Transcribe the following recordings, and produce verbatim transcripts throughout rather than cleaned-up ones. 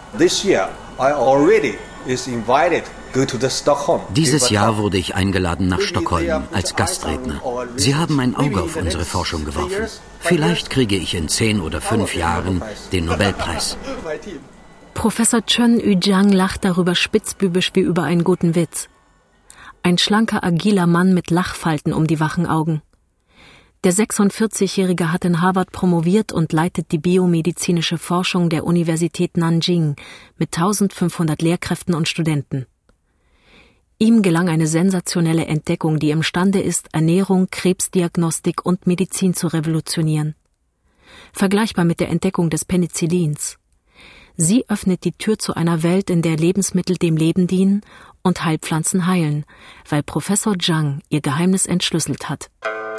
This year I already is invited go to the Stockholm. Dieses Jahr wurde ich eingeladen nach Stockholm als Gastredner. Sie haben ein Auge auf unsere Forschung geworfen. Vielleicht kriege ich in zehn oder fünf Jahren den Nobelpreis. Professor Chen Yu-Jiang lacht darüber spitzbübisch wie über einen guten Witz. Ein schlanker, agiler Mann mit Lachfalten um die wachen Augen. Der sechsundvierzigjährige hat in Harvard promoviert und leitet die biomedizinische Forschung der Universität Nanjing mit eintausendfünfhundert Lehrkräften und Studenten. Ihm gelang eine sensationelle Entdeckung, die imstande ist, Ernährung, Krebsdiagnostik und Medizin zu revolutionieren. Vergleichbar mit der Entdeckung des Penicillins. Sie öffnet die Tür zu einer Welt, in der Lebensmittel dem Leben dienen und Heilpflanzen heilen, weil Professor Zhang ihr Geheimnis entschlüsselt hat.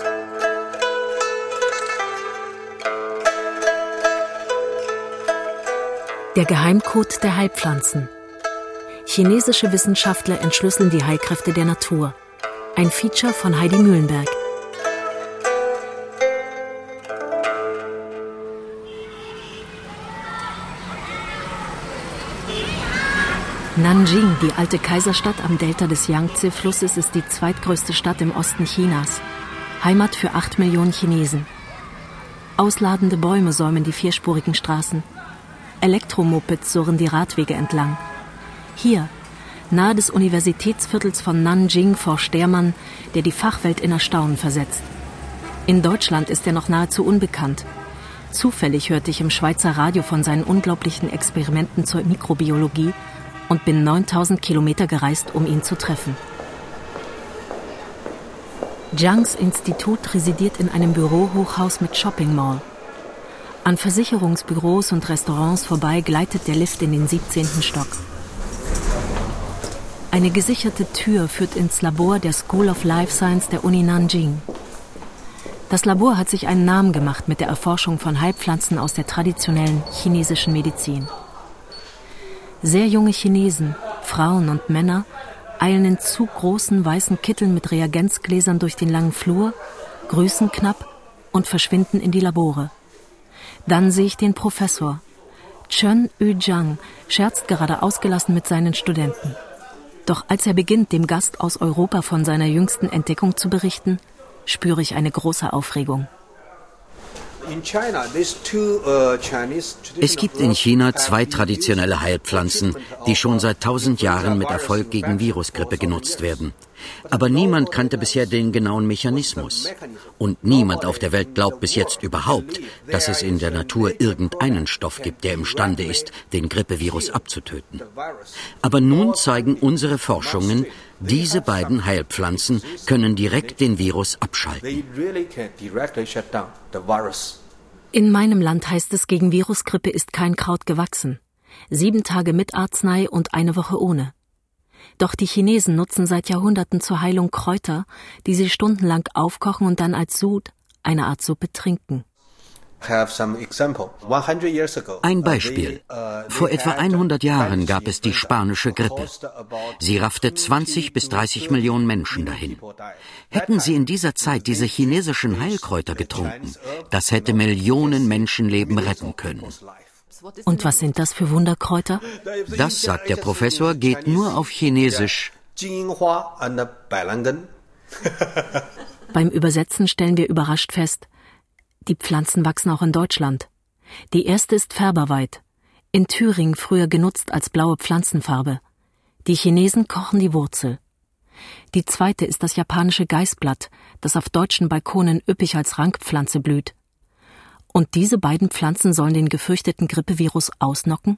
Der Geheimcode der Heilpflanzen. Chinesische Wissenschaftler entschlüsseln die Heilkräfte der Natur. Ein Feature von Heidi Mühlenberg. Nanjing, die alte Kaiserstadt am Delta des Yangtze-Flusses, ist die zweitgrößte Stadt im Osten Chinas. Heimat für acht Millionen Chinesen. Ausladende Bäume säumen die vierspurigen Straßen. Elektromopeds surren die Radwege entlang. Hier, nahe des Universitätsviertels von Nanjing, forscht der Mann, der die Fachwelt in Erstaunen versetzt. In Deutschland ist er noch nahezu unbekannt. Zufällig hörte ich im Schweizer Radio von seinen unglaublichen Experimenten zur Mikrobiologie und bin neuntausend Kilometer gereist, um ihn zu treffen. Zhangs Institut residiert in einem Bürohochhaus mit Shopping Mall. An Versicherungsbüros und Restaurants vorbei gleitet der Lift in den siebzehnten Stock. Eine gesicherte Tür führt ins Labor der School of Life Science der Uni Nanjing. Das Labor hat sich einen Namen gemacht mit der Erforschung von Heilpflanzen aus der traditionellen chinesischen Medizin. Sehr junge Chinesen, Frauen und Männer, eilen in zu großen weißen Kitteln mit Reagenzgläsern durch den langen Flur, grüßen knapp und verschwinden in die Labore. Dann sehe ich den Professor. Chen Yu-Jiang scherzt gerade ausgelassen mit seinen Studenten. Doch als er beginnt, dem Gast aus Europa von seiner jüngsten Entdeckung zu berichten, spüre ich eine große Aufregung. Es gibt in China zwei traditionelle Heilpflanzen, die schon seit tausend Jahren mit Erfolg gegen Virusgrippe genutzt werden. Aber niemand kannte bisher den genauen Mechanismus. Und niemand auf der Welt glaubt bis jetzt überhaupt, dass es in der Natur irgendeinen Stoff gibt, der imstande ist, den Grippevirus abzutöten. Aber nun zeigen unsere Forschungen, diese beiden Heilpflanzen können direkt den Virus abschalten. In meinem Land heißt es, gegen Virusgrippe ist kein Kraut gewachsen. Sieben Tage mit Arznei und eine Woche ohne. Doch die Chinesen nutzen seit Jahrhunderten zur Heilung Kräuter, die sie stundenlang aufkochen und dann als Sud, eine Art Suppe, trinken. Ein Beispiel. Vor etwa hundert Jahren gab es die spanische Grippe. Sie raffte zwanzig bis dreißig Millionen Menschen dahin. Hätten sie in dieser Zeit diese chinesischen Heilkräuter getrunken, das hätte Millionen Menschenleben retten können. Und was sind das für Wunderkräuter? Das, sagt der Professor, geht nur auf Chinesisch. Beim Übersetzen stellen wir überrascht fest, die Pflanzen wachsen auch in Deutschland. Die erste ist Färberweid, in Thüringen früher genutzt als blaue Pflanzenfarbe. Die Chinesen kochen die Wurzel. Die zweite ist das japanische Geißblatt, das auf deutschen Balkonen üppig als Rankpflanze blüht. Und diese beiden Pflanzen sollen den gefürchteten Grippevirus ausnocken?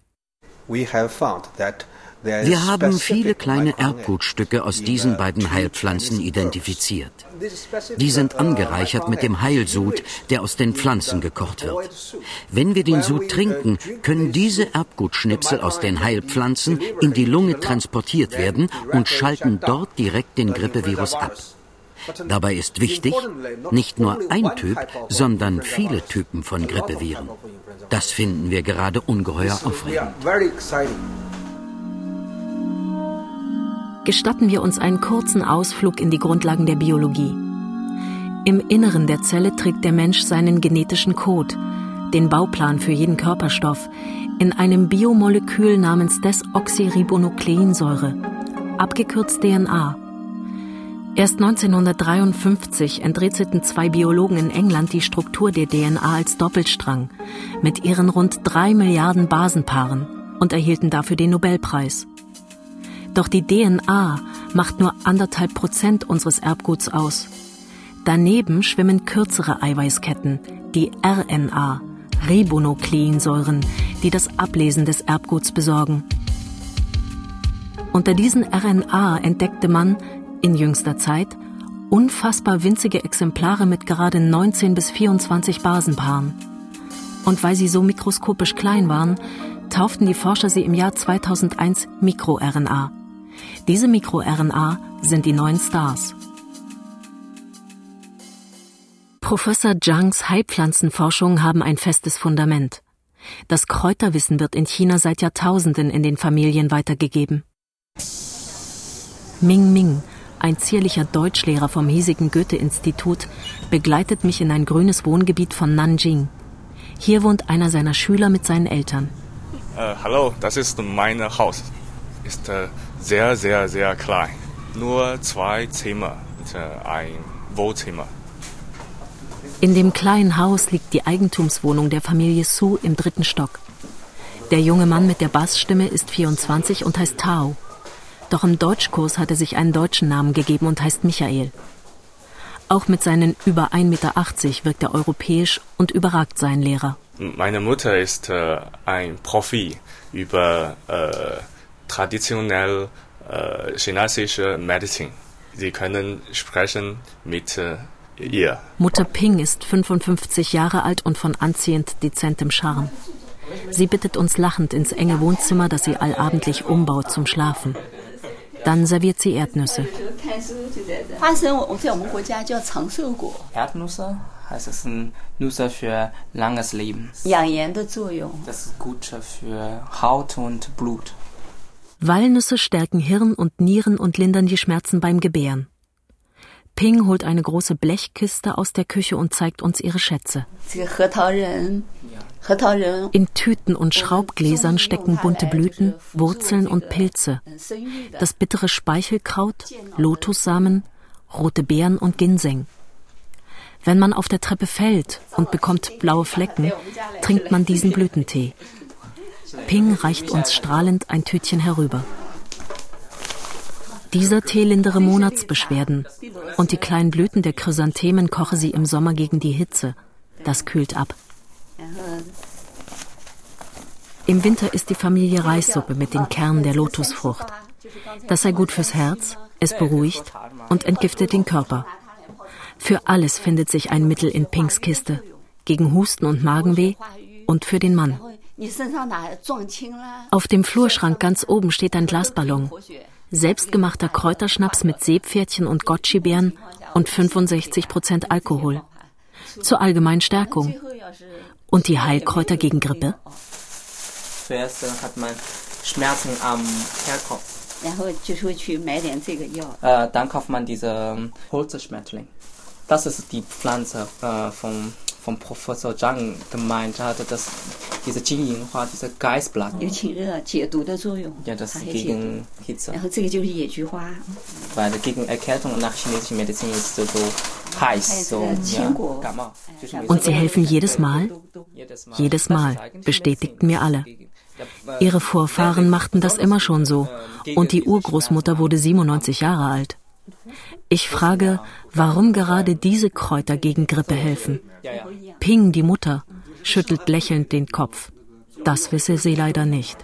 Wir haben viele kleine Erbgutstücke aus diesen beiden Heilpflanzen identifiziert. Die sind angereichert mit dem Heilsud, der aus den Pflanzen gekocht wird. Wenn wir den Sud trinken, können diese Erbgutschnipsel aus den Heilpflanzen in die Lunge transportiert werden und schalten dort direkt den Grippevirus ab. Dabei ist wichtig, nicht nur ein Typ, sondern viele Typen von Grippeviren. Das finden wir gerade ungeheuer aufregend. Gestatten wir uns einen kurzen Ausflug in die Grundlagen der Biologie. Im Inneren der Zelle trägt der Mensch seinen genetischen Code, den Bauplan für jeden Körperstoff, in einem Biomolekül namens Desoxyribonukleinsäure, abgekürzt D N A. Erst neunzehnhundertdreiundfünfzig enträtselten zwei Biologen in England die Struktur der D N A als Doppelstrang mit ihren rund drei Milliarden Basenpaaren und erhielten dafür den Nobelpreis. Doch die D N A macht nur anderthalb Prozent unseres Erbguts aus. Daneben schwimmen kürzere Eiweißketten, die R N A, Ribonukleinsäuren, die das Ablesen des Erbguts besorgen. Unter diesen R N A entdeckte man in jüngster Zeit unfassbar winzige Exemplare mit gerade neunzehn bis vierundzwanzig Basenpaaren. Und weil sie so mikroskopisch klein waren, tauften die Forscher sie im Jahr zweitausendeins MikroRNA. R N A. Diese MikroRNA R N A sind die neuen Stars. Professor Zhangs Heilpflanzenforschungen haben ein festes Fundament. Das Kräuterwissen wird in China seit Jahrtausenden in den Familien weitergegeben. Ming Ming, ein zierlicher Deutschlehrer vom hiesigen Goethe-Institut, begleitet mich in ein grünes Wohngebiet von Nanjing. Hier wohnt einer seiner Schüler mit seinen Eltern. Uh, hallo, das ist mein Haus. Ist uh, sehr, sehr, sehr klein. Nur zwei Zimmer und uh, ein Wohnzimmer. In dem kleinen Haus liegt die Eigentumswohnung der Familie Su im dritten Stock. Der junge Mann mit der Bassstimme ist vierundzwanzig und heißt Tao. Doch im Deutschkurs hat er sich einen deutschen Namen gegeben und heißt Michael. Auch mit seinen über ein Meter achtzig wirkt er europäisch und überragt seinen Lehrer. Meine Mutter ist äh, ein Profi über äh, traditionell äh, chinesische Medizin. Sie können sprechen mit äh, ihr. Mutter Ping ist fünfundfünfzig Jahre alt und von anziehend dezentem Charme. Sie bittet uns lachend ins enge Wohnzimmer, das sie allabendlich umbaut zum Schlafen. Dann serviert sie Erdnüsse. Erdnüsse heißt es Nüsse für langes Leben. Das ist gut für Haut und Blut. Walnüsse stärken Hirn und Nieren und lindern die Schmerzen beim Gebären. Ping holt eine große Blechkiste aus der Küche und zeigt uns ihre Schätze. In Tüten und Schraubgläsern stecken bunte Blüten, Wurzeln und Pilze, das bittere Speichelkraut, Lotussamen, rote Beeren und Ginseng. Wenn man auf der Treppe fällt und bekommt blaue Flecken, trinkt man diesen Blütentee. Ping reicht uns strahlend ein Tütchen herüber. Dieser Tee lindere Monatsbeschwerden und die kleinen Blüten der Chrysanthemen koche sie im Sommer gegen die Hitze. Das kühlt ab. Im Winter isst die Familie Reissuppe mit den Kernen der Lotusfrucht. Das sei gut fürs Herz, es beruhigt und entgiftet den Körper. Für alles findet sich ein Mittel in Pings Kiste. Gegen Husten und Magenweh und für den Mann. Auf dem Flurschrank ganz oben steht ein Glasballon. Selbstgemachter Kräuterschnaps mit Seepferdchen und Goji-Beeren und fünfundsechzig Prozent Alkohol. Zur allgemeinen Stärkung. Und die Heilkräuter gegen Grippe? Zuerst hat man Schmerzen am Kehlkopf. Äh, dann kauft man diese Holzschmetterling. Das ist die Pflanze äh, vom, vom Professor Zhang gemeint hatte, dass diese Jingyinghua, diese Geißblatt. Ja, das ist gegen Hitze. Weil gegen Erkältung nach chinesischer Medizin ist so heiß. So, ja, Und sie helfen jedes Mal? Jedes Mal, bestätigten mir alle. Ihre Vorfahren machten das immer schon so. Und die Urgroßmutter wurde siebenundneunzig Jahre alt. Ich frage, warum gerade diese Kräuter gegen Grippe helfen. Ping, die Mutter, schüttelt lächelnd den Kopf. Das wisse sie leider nicht.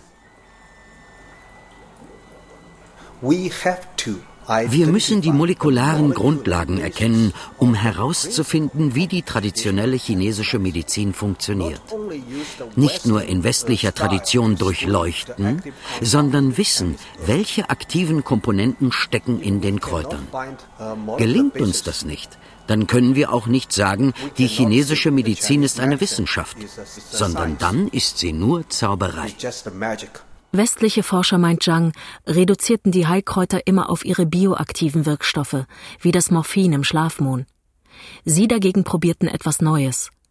Wir müssen die molekularen Grundlagen erkennen, um herauszufinden, wie die traditionelle chinesische Medizin funktioniert. Nicht nur in westlicher Tradition durchleuchten, sondern wissen, welche aktiven Komponenten stecken in den Kräutern. Gelingt uns das nicht, dann können wir auch nicht sagen, die chinesische Medizin ist eine Wissenschaft, sondern dann ist sie nur Zauberei. Westliche Forscher, meint Zhang, reduzierten die Heilkräuter immer auf ihre bioaktiven Wirkstoffe, wie das Morphin im Schlafmohn. Sie dagegen probierten etwas Neues,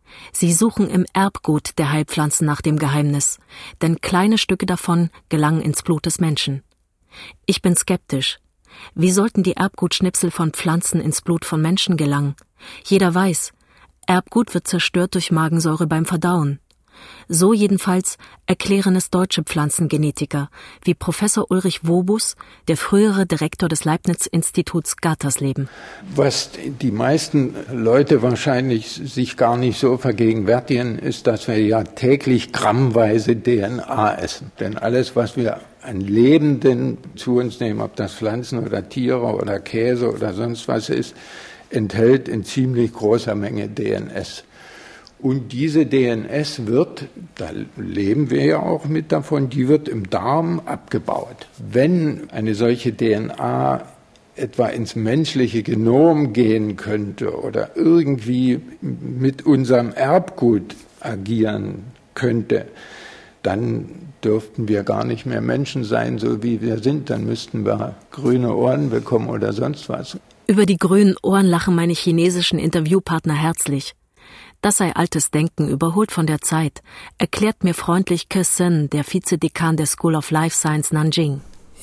Sie suchen im Erbgut der Heilpflanzen nach dem Geheimnis, denn kleine Stücke davon gelangen ins Blut des Menschen. Ich bin skeptisch. Wie sollten die Erbgutschnipsel von Pflanzen ins Blut von Menschen gelangen? Jeder weiß, Erbgut wird zerstört durch Magensäure beim Verdauen. So jedenfalls erklären es deutsche Pflanzengenetiker, wie Professor Ulrich Wobus, der frühere Direktor des Leibniz-Instituts Gattersleben. Was die meisten Leute wahrscheinlich sich gar nicht so vergegenwärtigen, ist, dass wir ja täglich grammweise D N A essen. Denn alles, was wir an Lebenden zu uns nehmen, ob das Pflanzen oder Tiere oder Käse oder sonst was ist, enthält in ziemlich großer Menge D N S. Und diese D N S wird, da leben wir ja auch mit davon, die wird im Darm abgebaut. Wenn eine solche D N A etwa ins menschliche Genom gehen könnte oder irgendwie mit unserem Erbgut agieren könnte, dann dürften wir gar nicht mehr Menschen sein, so wie wir sind. Dann müssten wir grüne Ohren bekommen oder sonst was. Über die grünen Ohren lachen meine chinesischen Interviewpartner herzlich. Das sei altes Denken, überholt von der Zeit, erklärt mir freundlich Ke Sen, der Vizedekan der School of Life Science Nanjing.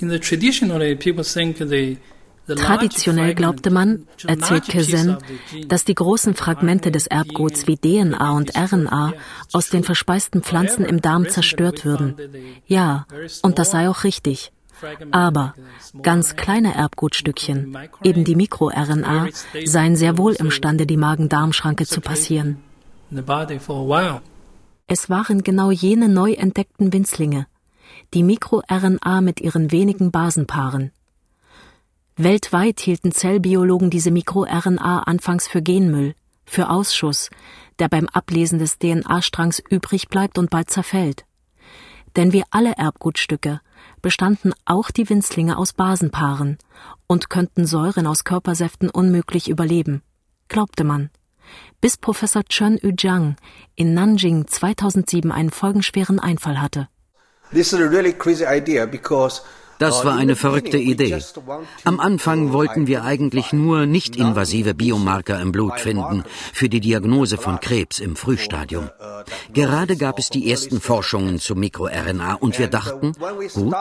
Traditionell glaubte man, erzählt Ke Sen, dass die großen Fragmente des Erbguts wie D N A und R N A aus den verspeisten Pflanzen im Darm zerstört würden. Ja, und das sei auch richtig. Aber ganz kleine Erbgutstückchen, eben die Mikro-R N A, seien sehr wohl imstande, die Magen-Darm-Schranke zu passieren. Es waren genau jene neu entdeckten Winzlinge, die Mikro-R N A mit ihren wenigen Basenpaaren. Weltweit hielten Zellbiologen diese Mikro-R N A anfangs für Genmüll, für Ausschuss, der beim Ablesen des D N A-Strangs übrig bleibt und bald zerfällt. Denn wie alle Erbgutstücke bestanden auch die Winzlinge aus Basenpaaren und könnten Säuren aus Körpersäften unmöglich überleben, glaubte man. Bis Professor Chen Yu-Jiang in Nanjing zweitausendsieben einen folgenschweren Einfall hatte. This is a really crazy idea because Das war eine verrückte Idee. Am Anfang wollten wir eigentlich nur nicht-invasive Biomarker im Blut finden für die Diagnose von Krebs im Frühstadium. Gerade gab es die ersten Forschungen zu Mikro-R N A und wir dachten, gut,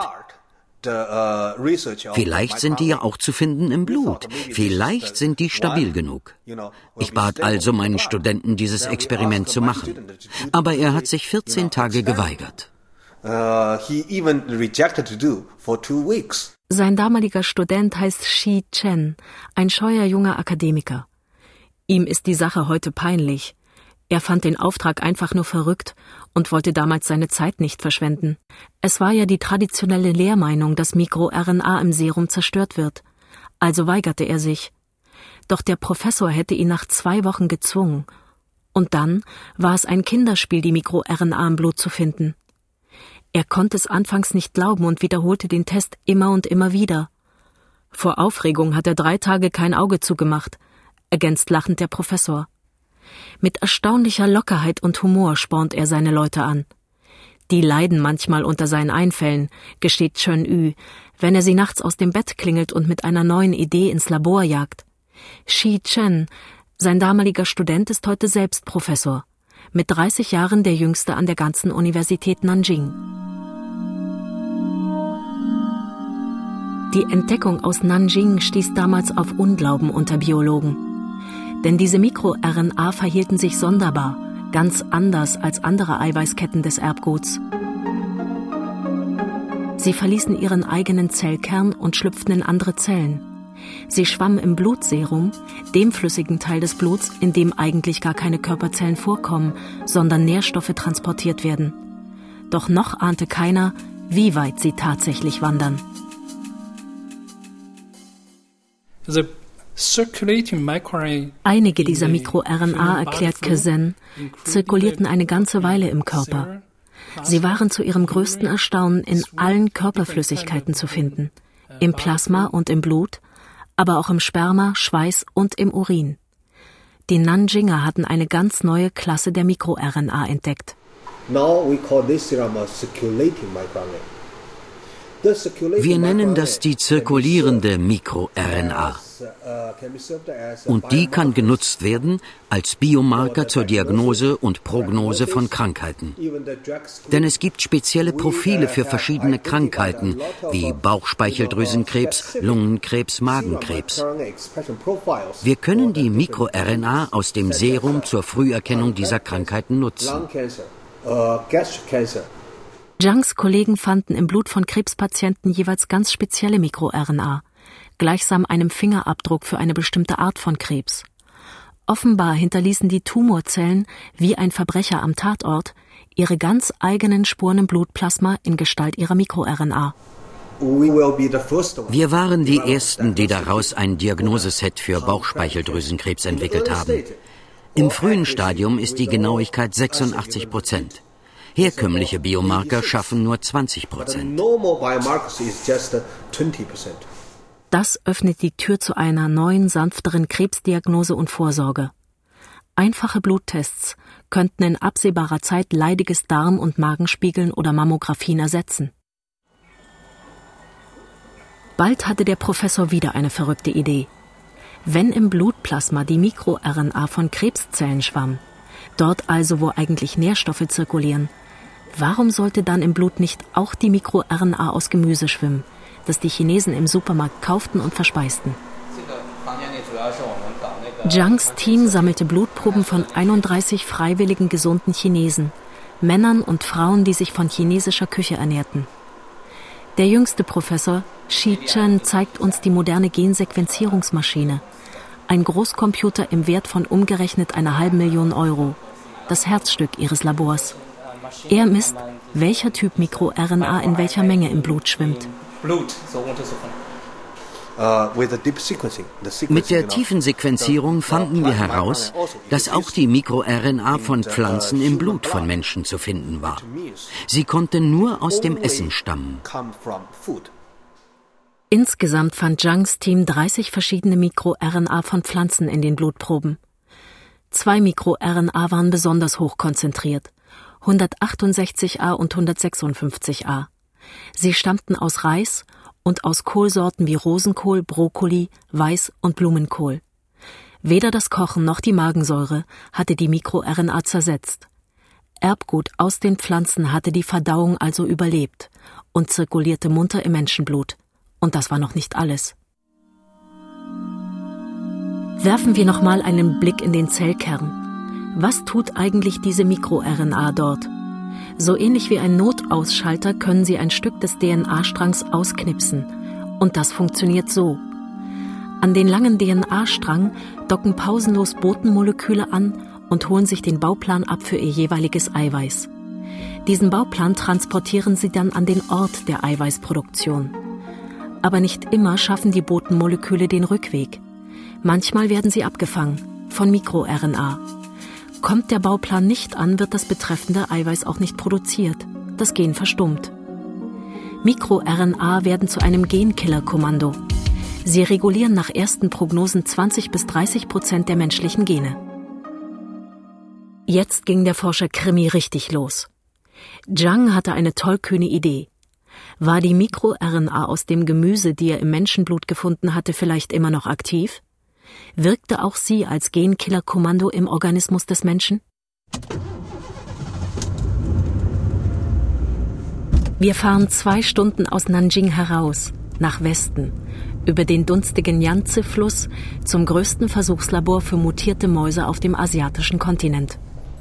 vielleicht sind die ja auch zu finden im Blut. Vielleicht sind die stabil genug. Ich bat also meinen Studenten, dieses Experiment zu machen. Aber er hat sich vierzehn Tage geweigert. Uh, he even rejected to do for two weeks. Sein damaliger Student heißt Shi Chen, ein scheuer junger Akademiker. Ihm ist die Sache heute peinlich. Er fand den Auftrag einfach nur verrückt und wollte damals seine Zeit nicht verschwenden. Es war ja die traditionelle Lehrmeinung, dass Mikro-R N A im Serum zerstört wird. Also weigerte er sich. Doch der Professor hätte ihn nach zwei Wochen gezwungen. Und dann war es ein Kinderspiel, die Mikro-R N A im Blut zu finden. Er konnte es anfangs nicht glauben und wiederholte den Test immer und immer wieder. Vor Aufregung hat er drei Tage kein Auge zugemacht, ergänzt lachend der Professor. Mit erstaunlicher Lockerheit und Humor spornt er seine Leute an. Die leiden manchmal unter seinen Einfällen, gesteht Chen Yu, wenn er sie nachts aus dem Bett klingelt und mit einer neuen Idee ins Labor jagt. Shi Chen, sein damaliger Student, ist heute selbst Professor. Mit dreißig Jahren der jüngste an der ganzen Universität Nanjing. Die Entdeckung aus Nanjing stieß damals auf Unglauben unter Biologen. Denn diese Mikro-R N A verhielten sich sonderbar, ganz anders als andere Eiweißketten des Erbguts. Sie verließen ihren eigenen Zellkern und schlüpften in andere Zellen. Sie schwammen im Blutserum, dem flüssigen Teil des Bluts, in dem eigentlich gar keine Körperzellen vorkommen, sondern Nährstoffe transportiert werden. Doch noch ahnte keiner, wie weit sie tatsächlich wandern. Einige dieser Mikro-R N A, erklärt Ke Sen, zirkulierten eine ganze Weile im Körper. Sie waren zu ihrem größten Erstaunen in allen Körperflüssigkeiten zu finden, im Plasma und im Blut, aber auch im Sperma, Schweiß und im Urin. Die Nanjinger hatten eine ganz neue Klasse der Mikro-R N A entdeckt. Now we call this serum a circulating microRNA. Wir nennen das die zirkulierende MikroRNA. Und die kann genutzt werden als Biomarker zur Diagnose und Prognose von Krankheiten. Denn es gibt spezielle Profile für verschiedene Krankheiten, wie Bauchspeicheldrüsenkrebs, Lungenkrebs, Magenkrebs. Wir können die MikroRNA aus dem Serum zur Früherkennung dieser Krankheiten nutzen. Zhangs Kollegen fanden im Blut von Krebspatienten jeweils ganz spezielle MikroRNA, gleichsam einem Fingerabdruck für eine bestimmte Art von Krebs. Offenbar hinterließen die Tumorzellen, wie ein Verbrecher am Tatort, ihre ganz eigenen Spuren im Blutplasma in Gestalt ihrer MikroRNA. Wir waren die Ersten, die daraus ein Diagnoseset für Bauchspeicheldrüsenkrebs entwickelt haben. Im frühen Stadium ist die Genauigkeit sechsundachtzig Prozent. Herkömmliche Biomarker schaffen nur zwanzig Prozent. Das öffnet die Tür zu einer neuen, sanfteren Krebsdiagnose und Vorsorge. Einfache Bluttests könnten in absehbarer Zeit leidiges Darm- und Magenspiegeln oder Mammographien ersetzen. Bald hatte der Professor wieder eine verrückte Idee. Wenn im Blutplasma die MikroRNA von Krebszellen schwamm, dort also, wo eigentlich Nährstoffe zirkulieren, warum sollte dann im Blut nicht auch die MikroRNA aus Gemüse schwimmen, das die Chinesen im Supermarkt kauften und verspeisten? Zhangs Team sammelte Blutproben von einunddreißig freiwilligen gesunden Chinesen, Männern und Frauen, die sich von chinesischer Küche ernährten. Der jüngste Professor, Shi Chen, zeigt uns die moderne Gensequenzierungsmaschine, ein Großcomputer im Wert von umgerechnet einer halben Million Euro, das Herzstück ihres Labors. Er misst, welcher Typ MikroRNA in welcher Menge im Blut schwimmt. Mit der tiefen Sequenzierung fanden wir heraus, dass auch die MikroRNA von Pflanzen im Blut von Menschen zu finden war. Sie konnte nur aus dem Essen stammen. Insgesamt fand Zhangs Team dreißig verschiedene MikroRNA von Pflanzen in den Blutproben. Zwei MikroRNA waren besonders hoch konzentriert, hundertachtundsechzig A und hundertsechsundfünfzig A. Sie stammten aus Reis und aus Kohlsorten wie Rosenkohl, Brokkoli, Weiß- und Blumenkohl. Weder das Kochen noch die Magensäure hatte die MikroRNA zersetzt. Erbgut aus den Pflanzen hatte die Verdauung also überlebt und zirkulierte munter im Menschenblut. Und das war noch nicht alles. Werfen wir nochmal einen Blick in den Zellkern. Was tut eigentlich diese MikroRNA dort? So ähnlich wie ein Notausschalter können sie ein Stück des D N A-Strangs ausknipsen. Und das funktioniert so. An den langen D N A-Strang docken pausenlos Botenmoleküle an und holen sich den Bauplan ab für ihr jeweiliges Eiweiß. Diesen Bauplan transportieren sie dann an den Ort der Eiweißproduktion. Aber nicht immer schaffen die Botenmoleküle den Rückweg. Manchmal werden sie abgefangen von MikroRNA. Kommt der Bauplan nicht an, wird das betreffende Eiweiß auch nicht produziert. Das Gen verstummt. MikroRNA werden zu einem Genkiller-Kommando. Sie regulieren nach ersten Prognosen zwanzig bis dreißig Prozent der menschlichen Gene. Jetzt ging der Forscher Krimi richtig los. Zhang hatte eine tollkühne Idee. War die MikroRNA aus dem Gemüse, die er im Menschenblut gefunden hatte, vielleicht immer noch aktiv? Wirkte auch sie als Genkiller-Kommando im Organismus des Menschen? Wir fahren zwei Stunden aus Nanjing heraus, nach Westen, über den dunstigen Yangtze-Fluss zum größten Versuchslabor für mutierte Mäuse auf dem asiatischen Kontinent.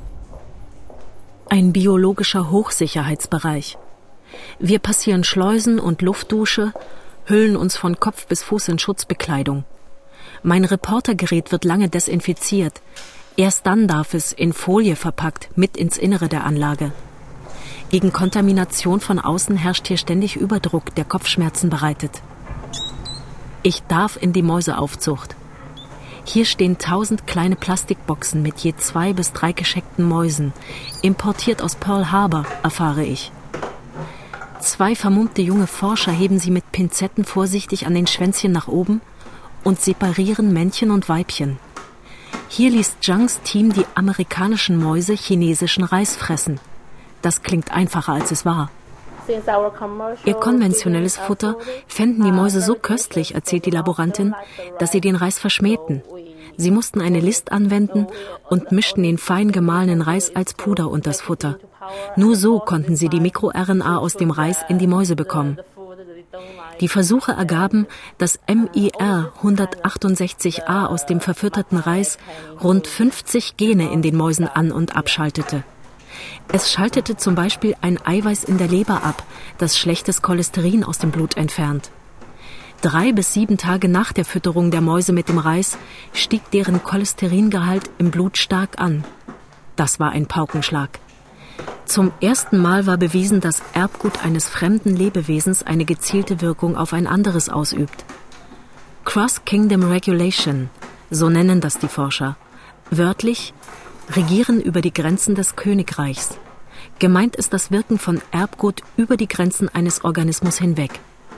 Ein biologischer Hochsicherheitsbereich. Wir passieren Schleusen und Luftdusche, hüllen uns von Kopf bis Fuß in Schutzbekleidung. Mein Reportergerät wird lange desinfiziert. Erst dann darf es, in Folie verpackt, mit ins Innere der Anlage. Gegen Kontamination von außen herrscht hier ständig Überdruck, der Kopfschmerzen bereitet. Ich darf in die Mäuseaufzucht. Hier stehen tausend kleine Plastikboxen mit je zwei bis drei gescheckten Mäusen, importiert aus Pearl Harbor, erfahre ich. Zwei vermummte junge Forscher heben sie mit Pinzetten vorsichtig an den Schwänzchen nach oben und separieren Männchen und Weibchen. Hier ließ Zhangs Team die amerikanischen Mäuse chinesischen Reis fressen. Das klingt einfacher, als es war. Ihr konventionelles Futter fänden die Mäuse so köstlich, erzählt die Laborantin, dass sie den Reis verschmähten. Sie mussten eine List anwenden und mischten den fein gemahlenen Reis als Puder unters Futter. Nur so konnten sie die MikroRNA aus dem Reis in die Mäuse bekommen. Die Versuche ergaben, dass M I R hundertachtundsechzig A aus dem verfütterten Reis rund fünfzig Gene in den Mäusen an- und abschaltete. Es schaltete zum Beispiel ein Eiweiß in der Leber ab, das schlechtes Cholesterin aus dem Blut entfernt. Drei bis sieben Tage nach der Fütterung der Mäuse mit dem Reis stieg deren Cholesteringehalt im Blut stark an. Das war ein Paukenschlag. Zum ersten Mal war bewiesen, dass Erbgut eines fremden Lebewesens eine gezielte Wirkung auf ein anderes ausübt. Cross-Kingdom Regulation, so nennen das die Forscher. Wörtlich regieren über die Grenzen des Königreichs. Gemeint ist das Wirken von Erbgut über die Grenzen eines Organismus hinweg.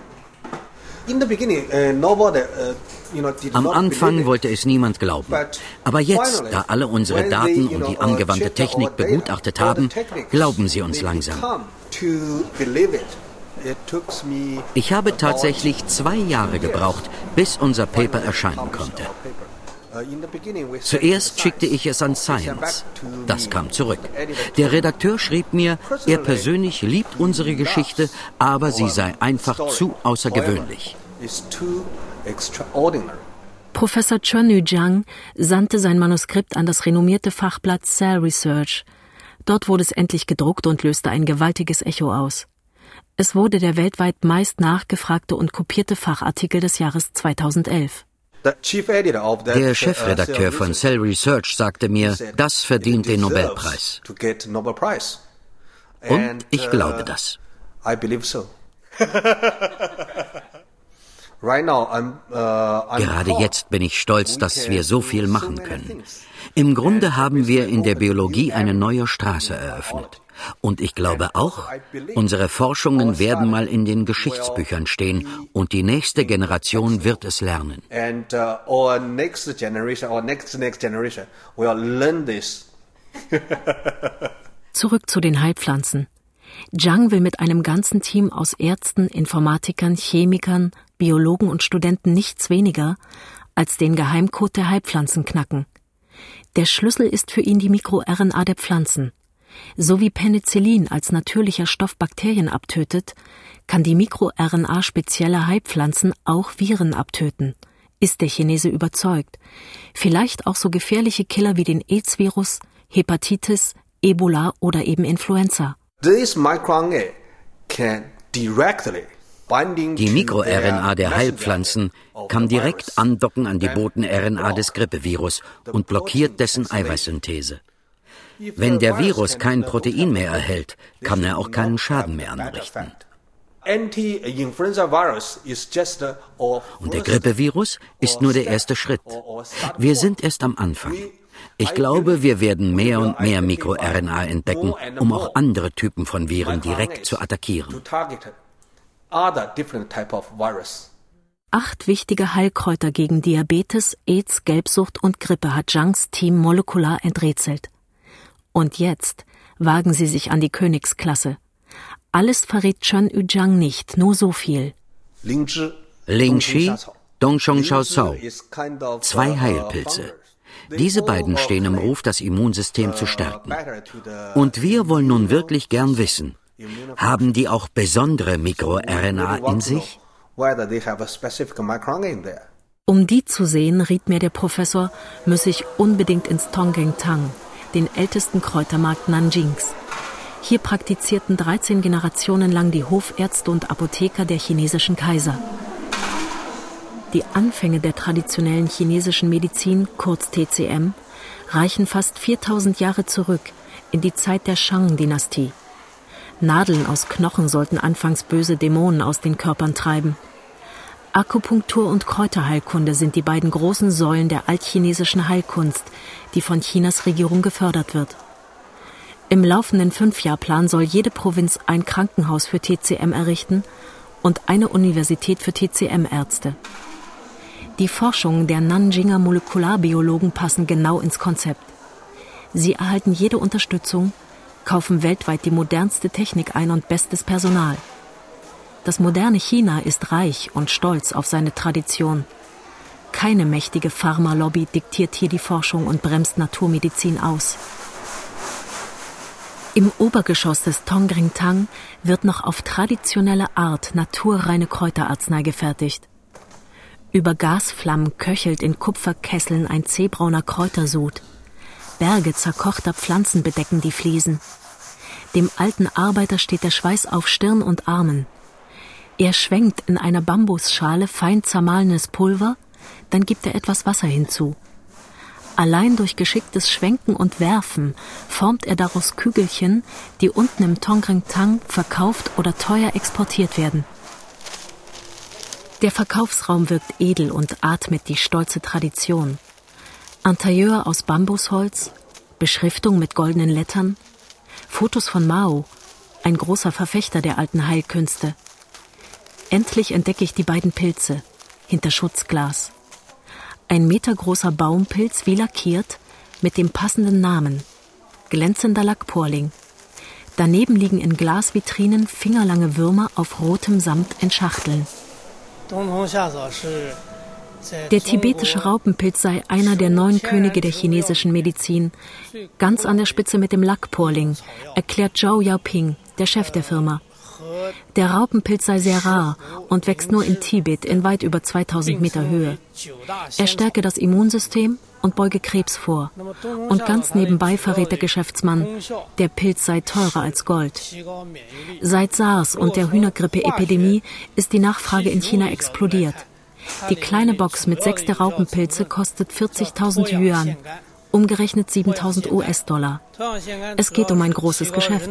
Am Anfang wollte es niemand glauben. Aber jetzt, da alle unsere Daten und die angewandte Technik begutachtet haben, glauben sie uns langsam. Ich habe tatsächlich zwei Jahre gebraucht, bis unser Paper erscheinen konnte. Zuerst schickte ich es an Science. Das kam zurück. Der Redakteur schrieb mir, er persönlich liebt unsere Geschichte, aber sie sei einfach zu außergewöhnlich. Professor Chun-Yu Zhang sandte sein Manuskript an das renommierte Fachblatt Cell Research. Dort wurde es endlich gedruckt und löste ein gewaltiges Echo aus. Es wurde der weltweit meist nachgefragte und kopierte Fachartikel des Jahres zweitausendelf. Der Chefredakteur von Cell Research sagte mir, das verdient den Nobelpreis. Und ich glaube das. Gerade jetzt bin ich stolz, dass wir so viel machen können. Im Grunde haben wir in der Biologie eine neue Straße eröffnet. Und ich glaube auch, unsere Forschungen werden mal in den Geschichtsbüchern stehen und die nächste Generation wird es lernen. Zurück zu den Heilpflanzen. Zhang will mit einem ganzen Team aus Ärzten, Informatikern, Chemikern, Biologen und Studenten nichts weniger als den Geheimcode der Heilpflanzen knacken. Der Schlüssel ist für ihn die MikroRNA der Pflanzen. So wie Penicillin als natürlicher Stoff Bakterien abtötet, kann die MikroRNA spezieller Heilpflanzen auch Viren abtöten, ist der Chinese überzeugt. Vielleicht auch so gefährliche Killer wie den AIDS-Virus, Hepatitis, Ebola oder eben Influenza. Die MikroRNA der Heilpflanzen kann direkt andocken an die Boten-R N A des Grippevirus und blockiert dessen Eiweißsynthese. Wenn der Virus kein Protein mehr erhält, kann er auch keinen Schaden mehr anrichten. Und der Grippevirus ist nur der erste Schritt. Wir sind erst am Anfang. Ich glaube, wir werden mehr und mehr MikroRNA entdecken, um auch andere Typen von Viren direkt zu attackieren. Acht wichtige Heilkräuter gegen Diabetes, AIDS, Gelbsucht und Grippe hat Zhangs Team molekular enträtselt. Und jetzt wagen sie sich an die Königsklasse. Alles verrät Chun-Yu Zhang nicht, nur so viel. Lingqi, Dongshong-Xiaocao, zwei Heilpilze. Diese beiden stehen im Ruf, das Immunsystem zu stärken. Und wir wollen nun wirklich gern wissen, haben die auch besondere MikroRNA in sich? Um die zu sehen, riet mir der Professor, müsse ich unbedingt ins Tonggeng-Tang, den ältesten Kräutermarkt Nanjings. Hier praktizierten dreizehn Generationen lang die Hofärzte und Apotheker der chinesischen Kaiser. Die Anfänge der traditionellen chinesischen Medizin, kurz T C M, reichen fast viertausend Jahre zurück, in die Zeit der Shang-Dynastie. Nadeln aus Knochen sollten anfangs böse Dämonen aus den Körpern treiben. Akupunktur und Kräuterheilkunde sind die beiden großen Säulen der altchinesischen Heilkunst, die von Chinas Regierung gefördert wird. Im laufenden Fünfjahrplan soll jede Provinz ein Krankenhaus für T C M errichten und eine Universität für T C M-Ärzte. Die Forschungen der Nanjinger Molekularbiologen passen genau ins Konzept. Sie erhalten jede Unterstützung, kaufen weltweit die modernste Technik ein und bestes Personal. Das moderne China ist reich und stolz auf seine Tradition. Keine mächtige Pharmalobby diktiert hier die Forschung und bremst Naturmedizin aus. Im Obergeschoss des Tongringtang wird noch auf traditionelle Art naturreine Kräuterarznei gefertigt. Über Gasflammen köchelt in Kupferkesseln ein zähbrauner Kräutersud. Berge zerkochter Pflanzen bedecken die Fliesen. Dem alten Arbeiter steht der Schweiß auf Stirn und Armen. Er schwenkt in einer Bambusschale fein zermahlenes Pulver, dann gibt er etwas Wasser hinzu. Allein durch geschicktes Schwenken und Werfen formt er daraus Kügelchen, die unten im Tongringtang verkauft oder teuer exportiert werden. Der Verkaufsraum wirkt edel und atmet die stolze Tradition. Interieur aus Bambusholz, Beschriftung mit goldenen Lettern, Fotos von Mao, ein großer Verfechter der alten Heilkünste. Endlich entdecke ich die beiden Pilze, hinter Schutzglas. Ein metergroßer Baumpilz wie lackiert, mit dem passenden Namen, glänzender Lackporling. Daneben liegen in Glasvitrinen fingerlange Würmer auf rotem Samt in Schachteln. Der tibetische Raupenpilz sei einer der neun Könige der chinesischen Medizin, ganz an der Spitze mit dem Lackporling, erklärt Zhou Yaoping, der Chef der Firma. Der Raupenpilz sei sehr rar und wächst nur in Tibet in weit über zweitausend Meter Höhe. Er stärke das Immunsystem und beuge Krebs vor. Und ganz nebenbei verrät der Geschäftsmann, der Pilz sei teurer als Gold. Seit SARS und der Hühnergrippe-Epidemie ist die Nachfrage in China explodiert. Die kleine Box mit sechs der Raupenpilze kostet vierzigtausend Yuan, umgerechnet siebentausend U S-Dollar. Es geht um ein großes Geschäft.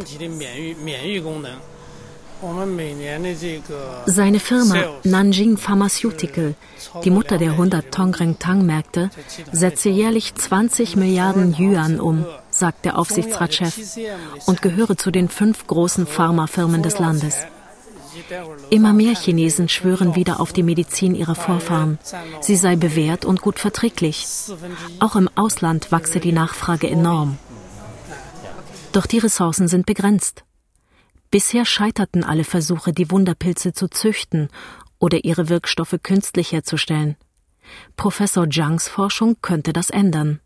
Seine Firma Nanjing Pharmaceutical, die Mutter der hundert Tongringtang-Märkte, setze jährlich zwanzig Milliarden Yuan um, sagt der Aufsichtsratschef, und gehöre zu den fünf großen Pharmafirmen des Landes. Immer mehr Chinesen schwören wieder auf die Medizin ihrer Vorfahren. Sie sei bewährt und gut verträglich. Auch im Ausland wachse die Nachfrage enorm. Doch die Ressourcen sind begrenzt. Bisher scheiterten alle Versuche, die Wunderpilze zu züchten oder ihre Wirkstoffe künstlich herzustellen. Professor Zhangs Forschung könnte das ändern.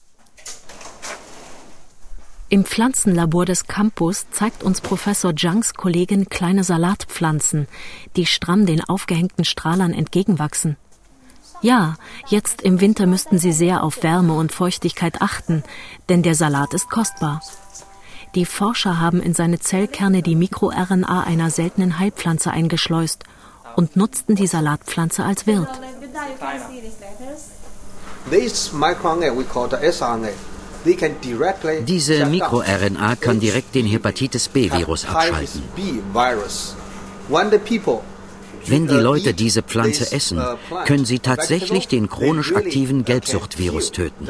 Im Pflanzenlabor des Campus zeigt uns Professor Zhangs Kollegin kleine Salatpflanzen, die stramm den aufgehängten Strahlern entgegenwachsen. Ja, jetzt im Winter müssten sie sehr auf Wärme und Feuchtigkeit achten, denn der Salat ist kostbar. Die Forscher haben in seine Zellkerne die MikroR N A einer seltenen Heilpflanze eingeschleust und nutzten die Salatpflanze als Wirt. Diese MikroR N A kann direkt den Hepatitis B-Virus abschalten. Wenn die Leute diese Pflanze essen, können sie tatsächlich den chronisch aktiven Gelbsuchtvirus töten.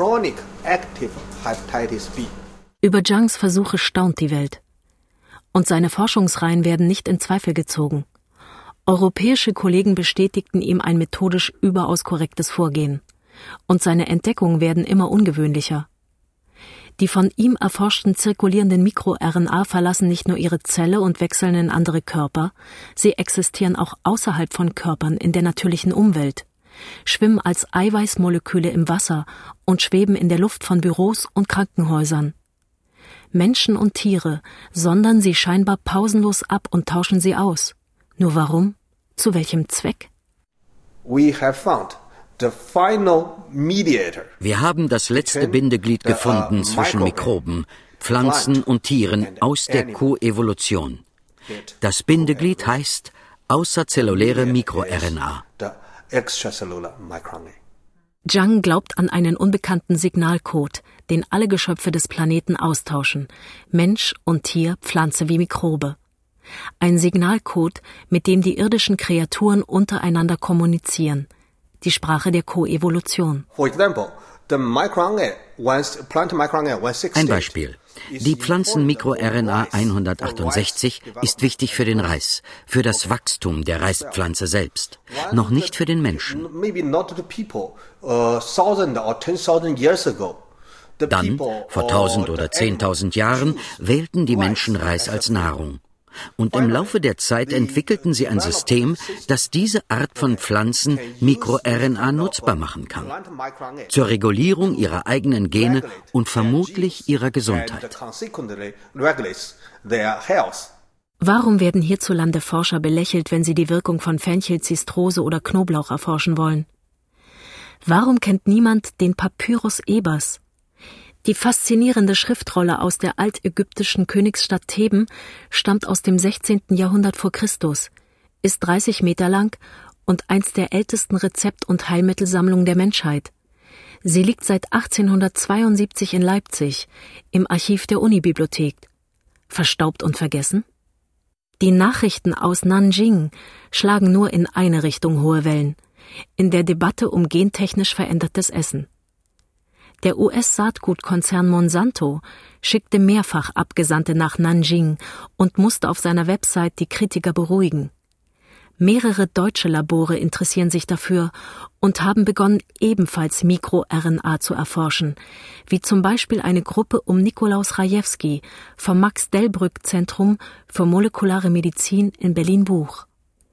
Über Zhangs Versuche staunt die Welt. Und seine Forschungsreihen werden nicht in Zweifel gezogen. Europäische Kollegen bestätigten ihm ein methodisch überaus korrektes Vorgehen. Und seine Entdeckungen werden immer ungewöhnlicher. Die von ihm erforschten zirkulierenden MikroR N A verlassen nicht nur ihre Zelle und wechseln in andere Körper, sie existieren auch außerhalb von Körpern in der natürlichen Umwelt, schwimmen als Eiweißmoleküle im Wasser und schweben in der Luft von Büros und Krankenhäusern. Menschen und Tiere sondern sie scheinbar pausenlos ab und tauschen sie aus. Nur warum? Zu welchem Zweck? We have found the final mediator. Wir haben das letzte Bindeglied gefunden zwischen Mikroben, Pflanzen und Tieren aus der Koevolution. Das Bindeglied heißt außerzelluläre MikroR N A. Zhang glaubt an einen unbekannten Signalcode, den alle Geschöpfe des Planeten austauschen, Mensch und Tier, Pflanze wie Mikrobe. Ein Signalcode, mit dem die irdischen Kreaturen untereinander kommunizieren, die Sprache der Koevolution. Ein Beispiel. Die Pflanzen-MikroR N A hundertachtundsechzig ist wichtig für den Reis, für das Wachstum der Reispflanze selbst, noch nicht für den Menschen. Dann, vor tausend oder zehntausend Jahren, wählten die Menschen Reis als Nahrung. Und im Laufe der Zeit entwickelten sie ein System, das diese Art von Pflanzen MikroR N A nutzbar machen kann. Zur Regulierung ihrer eigenen Gene und vermutlich ihrer Gesundheit. Warum werden hierzulande Forscher belächelt, wenn sie die Wirkung von Fenchel, Zistrose oder Knoblauch erforschen wollen? Warum kennt niemand den Papyrus Ebers? Die faszinierende Schriftrolle aus der altägyptischen Königsstadt Theben stammt aus dem sechzehnten Jahrhundert vor Christus, ist dreißig Meter lang und eins der ältesten Rezept- und Heilmittelsammlungen der Menschheit. Sie liegt seit achtzehnhundertzweiundsiebzig in Leipzig, im Archiv der Unibibliothek. Verstaubt und vergessen? Die Nachrichten aus Nanjing schlagen nur in eine Richtung hohe Wellen, in der Debatte um gentechnisch verändertes Essen. Der U S-Saatgutkonzern Monsanto schickte mehrfach Abgesandte nach Nanjing und musste auf seiner Website die Kritiker beruhigen. Mehrere deutsche Labore interessieren sich dafür und haben begonnen, ebenfalls MikroR N A zu erforschen, wie zum Beispiel eine Gruppe um Nikolaus Rajewski vom Max-Delbrück-Zentrum für molekulare Medizin in Berlin-Buch.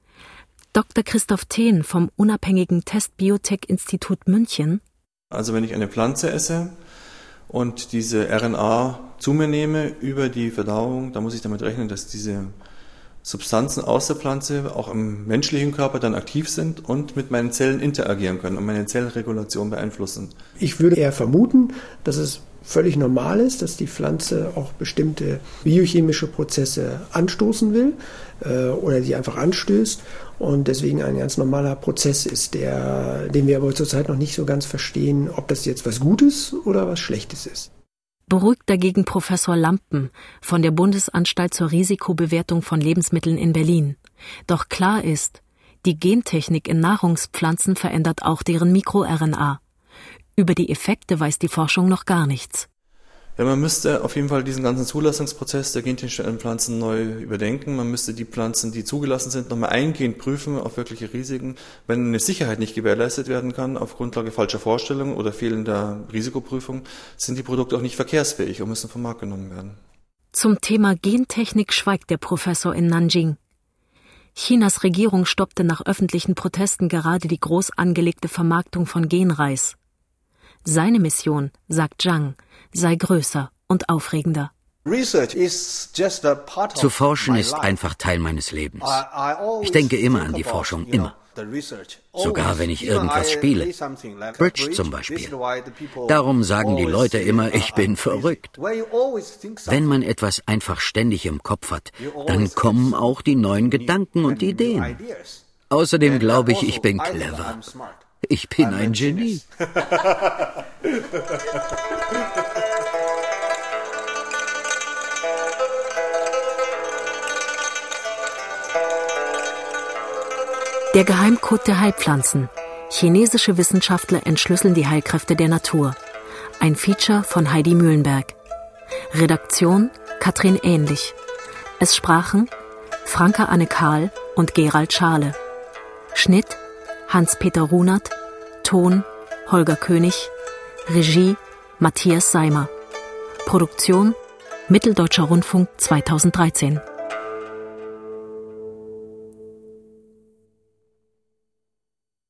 Doktor Christoph Thehn vom unabhängigen Test-Biotech-Institut München. Also wenn ich eine Pflanze esse und diese R N A zu mir nehme über die Verdauung, dann muss ich damit rechnen, dass diese Substanzen aus der Pflanze auch im menschlichen Körper dann aktiv sind und mit meinen Zellen interagieren können und meine Zellregulation beeinflussen. Ich würde eher vermuten, dass es völlig normal ist, dass die Pflanze auch bestimmte biochemische Prozesse anstoßen will äh, oder die einfach anstößt und deswegen ein ganz normaler Prozess ist, der, den wir aber zurzeit noch nicht so ganz verstehen, ob das jetzt was Gutes oder was Schlechtes ist. Beruhigt dagegen Professor Lampen von der Bundesanstalt zur Risikobewertung von Lebensmitteln in Berlin. Doch klar ist, die Gentechnik in Nahrungspflanzen verändert auch deren MikroR N A. Über die Effekte weiß die Forschung noch gar nichts. Ja, man müsste auf jeden Fall diesen ganzen Zulassungsprozess der gentechnischen Pflanzen neu überdenken. Man müsste die Pflanzen, die zugelassen sind, nochmal eingehend prüfen auf wirkliche Risiken. Wenn eine Sicherheit nicht gewährleistet werden kann, auf Grundlage falscher Vorstellungen oder fehlender Risikoprüfung, sind die Produkte auch nicht verkehrsfähig und müssen vom Markt genommen werden. Zum Thema Gentechnik schweigt der Professor in Nanjing. Chinas Regierung stoppte nach öffentlichen Protesten gerade die groß angelegte Vermarktung von Genreis. Seine Mission, sagt Zhang, sei größer und aufregender. Zu forschen ist einfach Teil meines Lebens. Ich denke immer an die Forschung, immer. Sogar wenn ich irgendwas spiele. Bridge zum Beispiel. Darum sagen die Leute immer, ich bin verrückt. Wenn man etwas einfach ständig im Kopf hat, dann kommen auch die neuen Gedanken und Ideen. Außerdem glaube ich, ich bin clever. Ich bin ein Genie. Der Geheimcode der Heilpflanzen. Chinesische Wissenschaftler entschlüsseln die Heilkräfte der Natur. Ein Feature von Heidi Mühlenberg. Redaktion Katrin Ähnlich. Es sprachen Franka Anne Kahl und Gerald Schale. Schnitt Hans-Peter Runert, Ton Holger König, Regie Matthias Seimer. Produktion Mitteldeutscher Rundfunk zweitausenddreizehn.